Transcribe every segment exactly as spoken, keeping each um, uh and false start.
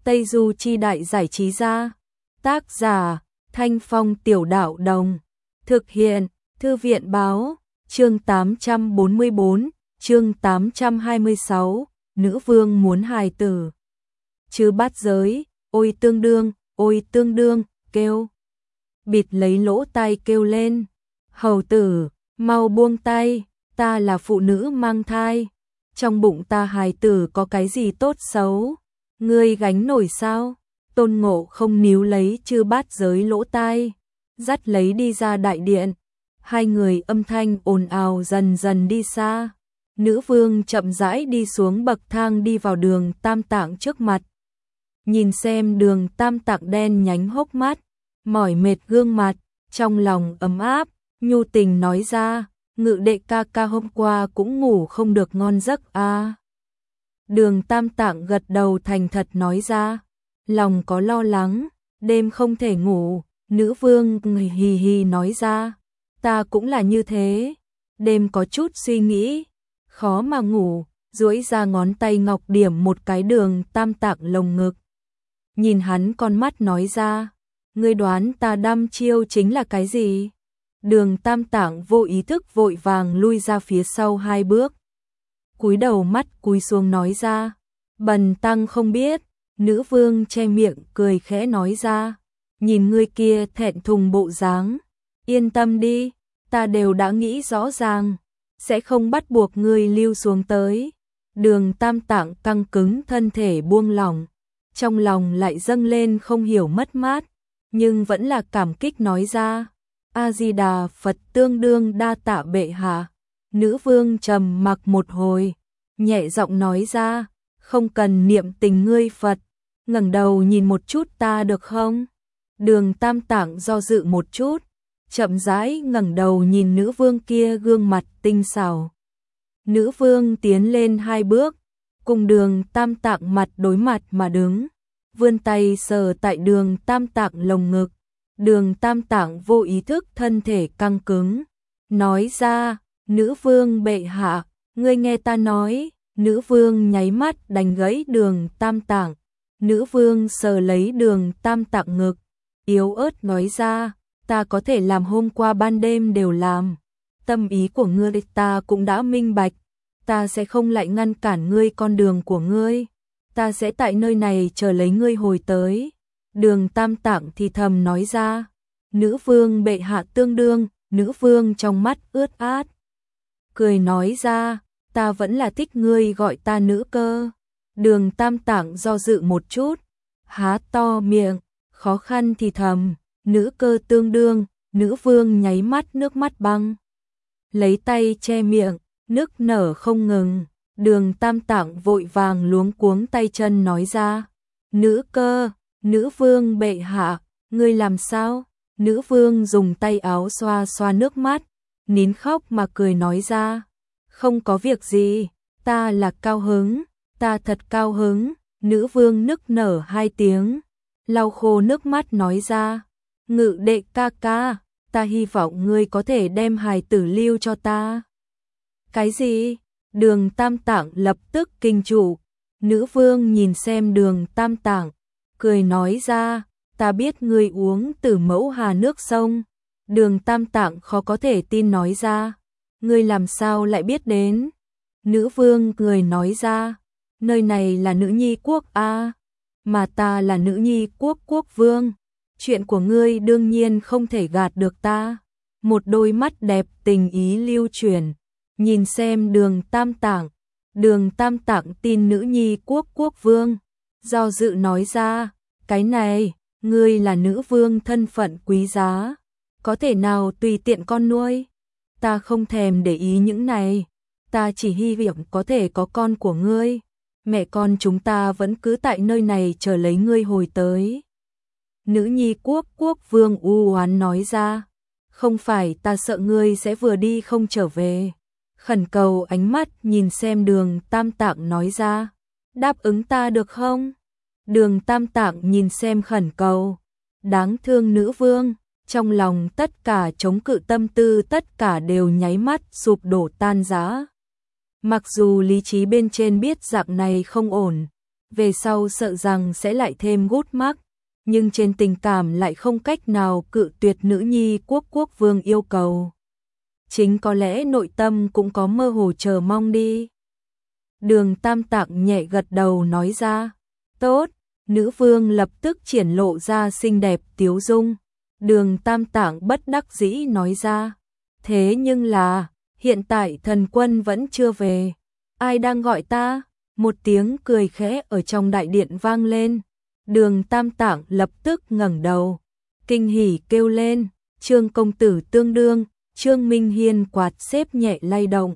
Tây Du Chi Đại Giải Trí Gia. Tác giả Thanh Phong Tiểu Đạo Đồng. Thực hiện Thư viện Báo. Chương tám trăm bốn mươi bốn, chương tám trăm hai mươi sáu, nữ vương muốn hài tử. Chứ bát giới, ôi tương đương, ôi tương đương, kêu. Bịt lấy lỗ tai kêu lên. Hầu tử, mau buông tay, ta là phụ nữ mang thai. Trong bụng ta hài tử có cái gì tốt xấu? Ngươi gánh nổi sao? Tôn Ngộ Không níu lấy Chư Bát Giới lỗ tai, dắt lấy đi ra đại điện. Hai người âm thanh ồn ào dần dần đi xa. Nữ vương chậm rãi đi xuống bậc thang đi vào Đường Tam Tạng trước mặt. Nhìn xem Đường Tam Tạng đen nhánh hốc mắt, mỏi mệt gương mặt, trong lòng ấm áp, nhu tình nói ra, Ngự đệ ca ca hôm qua cũng ngủ không được ngon giấc à. Đường Tam Tạng gật đầu thành thật nói ra, lòng có lo lắng, đêm không thể ngủ. Nữ vương hì hì nói ra, ta cũng là như thế, đêm có chút suy nghĩ, khó mà ngủ, duỗi ra ngón tay ngọc điểm một cái Đường Tam Tạng lồng ngực. Nhìn hắn con mắt nói ra, ngươi đoán ta đăm chiêu chính là cái gì? Đường Tam Tạng vô ý thức vội vàng lui ra phía sau hai bước. Cúi đầu mắt cúi xuống nói ra, bần tăng không biết. Nữ vương che miệng cười khẽ nói ra, nhìn ngươi kia thẹn thùng bộ dáng, yên tâm đi, ta đều đã nghĩ rõ ràng, sẽ không bắt buộc ngươi lưu xuống tới. Đường Tam Tạng căng cứng thân thể buông lỏng, trong lòng lại dâng lên không hiểu mất mát, nhưng vẫn là cảm kích nói ra, A Di Đà Phật tương đương đa tạ bệ hạ. Nữ vương trầm mặc một hồi, nhẹ giọng nói ra, không cần niệm tình ngươi Phật, ngẩng đầu nhìn một chút ta được không? Đường Tam Tạng do dự một chút, chậm rãi ngẩng đầu nhìn nữ vương kia gương mặt tinh xảo. Nữ vương tiến lên hai bước, cùng Đường Tam Tạng mặt đối mặt mà đứng, vươn tay sờ tại Đường Tam Tạng lồng ngực. Đường Tam Tạng vô ý thức thân thể căng cứng, nói ra, nữ vương bệ hạ, ngươi nghe ta nói. Nữ vương nháy mắt đánh gãy Đường Tam Tạng. Nữ vương sờ lấy Đường Tam Tạng ngực, yếu ớt nói ra, ta có thể làm hôm qua ban đêm đều làm. Tâm ý của ngươi ta cũng đã minh bạch, ta sẽ không lại ngăn cản ngươi con đường của ngươi, ta sẽ tại nơi này chờ lấy ngươi hồi tới. Đường Tam Tạng thì thầm nói ra, nữ vương bệ hạ tương đương. Nữ vương trong mắt ướt át, cười nói ra, ta vẫn là thích ngươi gọi ta nữ cơ. Đường Tam Tạng do dự một chút, há to miệng, khó khăn thì thầm, nữ cơ tương đương. Nữ vương nháy mắt nước mắt băng, lấy tay che miệng, nức nở không ngừng. Đường Tam Tạng vội vàng luống cuống tay chân nói ra, nữ cơ, nữ vương bệ hạ, ngươi làm sao? Nữ vương dùng tay áo xoa xoa nước mắt, nín khóc mà cười nói ra, không có việc gì, ta là cao hứng, ta thật cao hứng. Nữ vương nức nở hai tiếng, lau khô nước mắt nói ra, Ngự đệ ca ca, ta hy vọng ngươi có thể đem hài tử lưu cho ta. Cái gì? Đường Tam Tạng lập tức kinh trụ. Nữ vương nhìn xem Đường Tam Tạng, cười nói ra, ta biết ngươi uống Tử Mẫu Hà nước sông. Đường Tam Tạng khó có thể tin nói ra, ngươi làm sao lại biết đến? Nữ vương cười nói ra, nơi này là nữ nhi quốc a, mà ta là nữ nhi quốc quốc vương, chuyện của ngươi đương nhiên không thể gạt được ta. Một đôi mắt đẹp tình ý lưu chuyển, nhìn xem Đường Tam Tạng. Đường Tam Tạng tin nữ nhi quốc quốc vương, do dự nói ra, cái này, ngươi là nữ vương thân phận quý giá, có thể nào tùy tiện con nuôi? Ta không thèm để ý những này, ta chỉ hy vọng có thể có con của ngươi, mẹ con chúng ta vẫn cứ tại nơi này chờ lấy ngươi hồi tới. Nữ nhi quốc quốc vương u oán nói ra, không phải ta sợ ngươi sẽ vừa đi không trở về. Khẩn cầu ánh mắt nhìn xem Đường Tam Tạng nói ra, đáp ứng ta được không? Đường Tam Tạng nhìn xem khẩn cầu, đáng thương nữ vương, trong lòng tất cả chống cự tâm tư tất cả đều nháy mắt sụp đổ tan rã. Mặc dù lý trí bên trên biết dạng này không ổn, về sau sợ rằng sẽ lại thêm gút mắc, nhưng trên tình cảm lại không cách nào cự tuyệt nữ nhi quốc quốc vương yêu cầu. Chính có lẽ nội tâm cũng có mơ hồ chờ mong đi. Đường Tam Tạng nhẹ gật đầu nói ra, tốt, nữ vương lập tức triển lộ ra xinh đẹp tiếu dung. Đường Tam Tạng bất đắc dĩ nói ra, thế nhưng là, hiện tại thần quân vẫn chưa về, ai đang gọi ta? Một tiếng cười khẽ ở trong đại điện vang lên. Đường Tam Tạng lập tức ngẩng đầu, kinh hỉ kêu lên, Trương công tử tương đương. Trương Minh Hiên quạt xếp nhẹ lay động,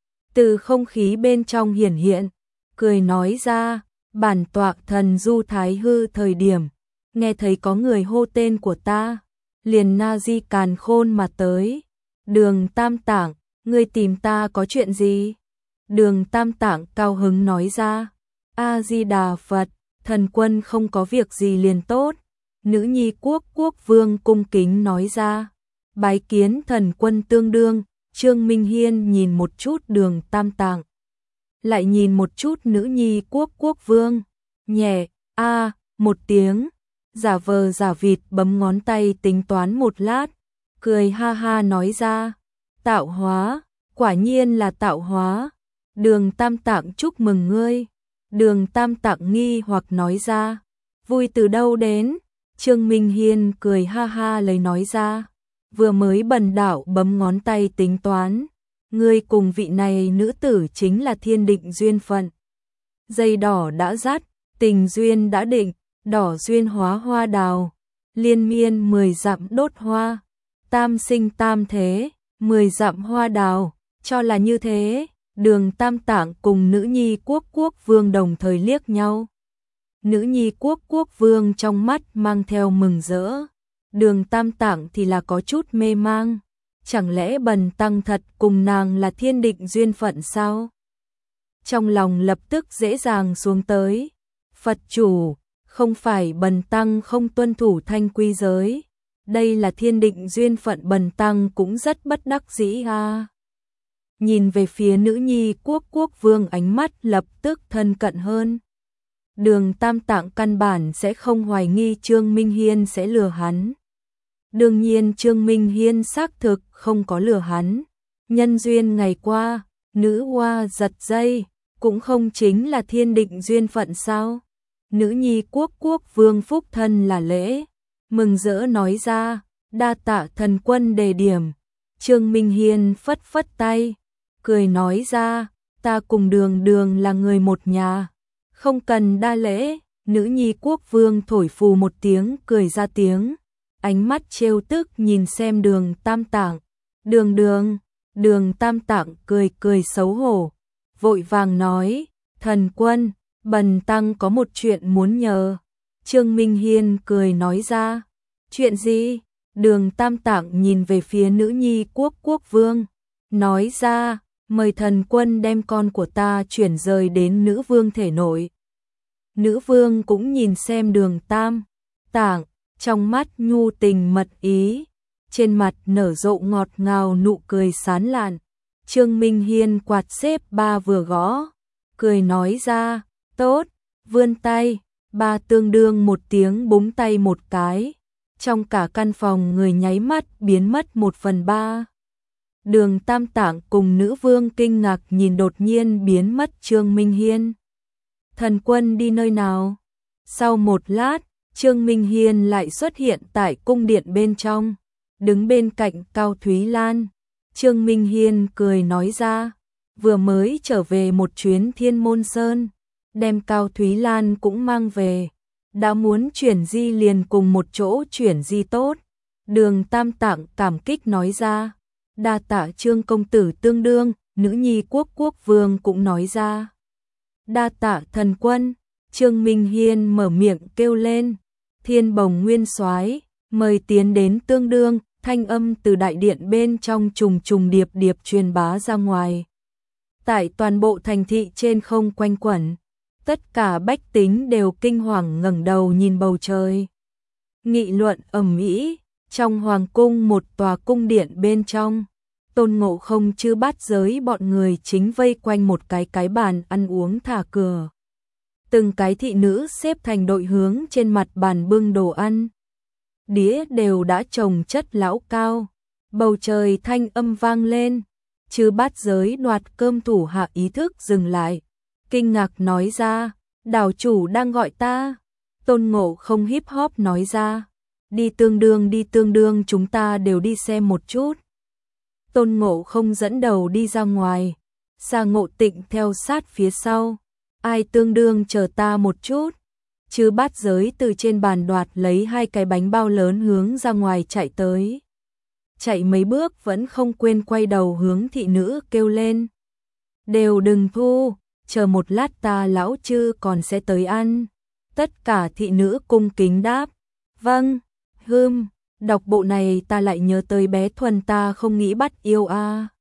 từ không khí bên trong hiển hiện, cười nói ra, bản tọa thần du thái hư thời điểm, nghe thấy có người hô tên của ta, liền na di càn khôn mà tới. Đường Tam Tạng, ngươi tìm ta có chuyện gì? Đường Tam Tạng cao hứng nói ra, A Di Đà Phật, thần quân không có việc gì liền tốt. Nữ nhi quốc quốc vương cung kính nói ra, bái kiến thần quân tương đương. Trương Minh Hiên nhìn một chút Đường Tam Tạng, lại nhìn một chút nữ nhi quốc quốc vương, nhẹ a một tiếng, giả vờ giả vịt bấm ngón tay tính toán một lát, cười ha ha nói ra, tạo hóa, quả nhiên là tạo hóa. Đường Tam Tạng chúc mừng ngươi. Đường Tam Tạng nghi hoặc nói ra, vui từ đâu đến? Trương Minh Hiên cười ha ha lấy nói ra, vừa mới bần đạo bấm ngón tay tính toán, ngươi cùng vị này nữ tử chính là thiên định duyên phận. Dây đỏ đã dắt, tình duyên đã định, đỏ duyên hóa hoa đào, liên miên mười dặm đốt hoa, tam sinh tam thế, mười dặm hoa đào, cho là như thế. Đường Tam Tạng cùng nữ nhi quốc quốc vương đồng thời liếc nhau. Nữ nhi quốc quốc vương trong mắt mang theo mừng rỡ, Đường Tam Tạng thì là có chút mê mang, chẳng lẽ bần tăng thật cùng nàng là thiên định duyên phận sao? Trong lòng lập tức dễ dàng xuống tới, Phật chủ, không phải bần tăng không tuân thủ thanh quy giới, đây là thiên định duyên phận, bần tăng cũng rất bất đắc dĩ ha. Nhìn về phía nữ nhi quốc quốc vương, ánh mắt lập tức thân cận hơn. Đường Tam Tạng căn bản sẽ không hoài nghi Trương Minh Hiên sẽ lừa hắn. Đương nhiên Trương Minh Hiên xác thực không có lừa hắn. Nhân duyên ngày qua, nữ hoa giật dây, cũng không chính là thiên định duyên phận sao? Nữ nhi quốc quốc vương phúc thân là lễ, mừng rỡ nói ra, đa tạ thần quân đề điểm. Trương Minh Hiên phất phất tay, cười nói ra, ta cùng đường đường là người một nhà, không cần đa lễ. Nữ nhi quốc vương thổi phù một tiếng cười ra tiếng, ánh mắt trêu tức nhìn xem Đường Tam Tạng. Đường đường, Đường Tam Tạng cười cười xấu hổ, vội vàng nói, thần quân, bần tăng có một chuyện muốn nhờ. Trương Minh Hiên cười nói ra, chuyện gì? Đường Tam Tạng nhìn về phía nữ nhi quốc quốc vương, nói ra, mời thần quân đem con của ta chuyển rời đến nữ vương thể nội. Nữ vương cũng nhìn xem Đường Tam Tạng, trong mắt nhu tình mật ý, trên mặt nở rộ ngọt ngào nụ cười sán lạn. Trương Minh Hiên quạt xếp ba vừa gõ, cười nói ra, tốt, vươn tay, ba tương đương một tiếng búng tay một cái, trong cả căn phòng người nháy mắt biến mất một phần ba. Đường Tam Tạng cùng nữ vương kinh ngạc nhìn đột nhiên biến mất Trương Minh Hiên. Thần quân đi nơi nào? Sau một lát, Trương Minh Hiên lại xuất hiện tại cung điện bên trong, đứng bên cạnh Cao Thúy Lan. Trương Minh Hiên cười nói ra, vừa mới trở về một chuyến Thiên Môn Sơn, đem Cao Thúy Lan cũng mang về, đã muốn chuyển di liền cùng một chỗ chuyển di tốt. Đường Tam Tạng cảm kích nói ra, đa tạ Trương công tử tương đương. Nữ nhi quốc quốc vương cũng nói ra, đa tạ thần quân. Trương Minh Hiên mở miệng kêu lên, Thiên Bồng Nguyên Soái, mời tiến đến tương đương. Thanh âm từ đại điện bên trong trùng trùng điệp điệp truyền bá ra ngoài, tại toàn bộ thành thị trên không quanh quẩn. Tất cả bách tính đều kinh hoàng ngẩng đầu nhìn bầu trời, nghị luận ầm ĩ. Trong hoàng cung một tòa cung điện bên trong, Tôn Ngộ Không chư bát giới bọn người chính vây quanh một cái cái bàn ăn uống thả cửa. Từng cái thị nữ xếp thành đội hướng trên mặt bàn bưng đồ ăn. Đĩa đều đã trồng chất lão cao. Bầu trời thanh âm vang lên. Chư Bát Giới đoạt cơm thủ hạ ý thức dừng lại. Kinh ngạc nói ra, đảo chủ đang gọi ta. Tôn Ngộ Không híp hop nói ra, đi tương đương đi tương đương chúng ta đều đi xem một chút. Tôn Ngộ Không dẫn đầu đi ra ngoài, Sa Ngộ Tịnh theo sát phía sau. Ai tương đương chờ ta một chút. Chư Bát Giới từ trên bàn đoạt lấy hai cái bánh bao lớn hướng ra ngoài chạy tới. Chạy mấy bước vẫn không quên quay đầu hướng thị nữ kêu lên. Đều đừng thu, chờ một lát ta lão chư còn sẽ tới ăn. Tất cả thị nữ cung kính đáp. Vâng, hưm, đọc bộ này ta lại nhớ tới bé Thuần ta không nghĩ bắt yêu a. À.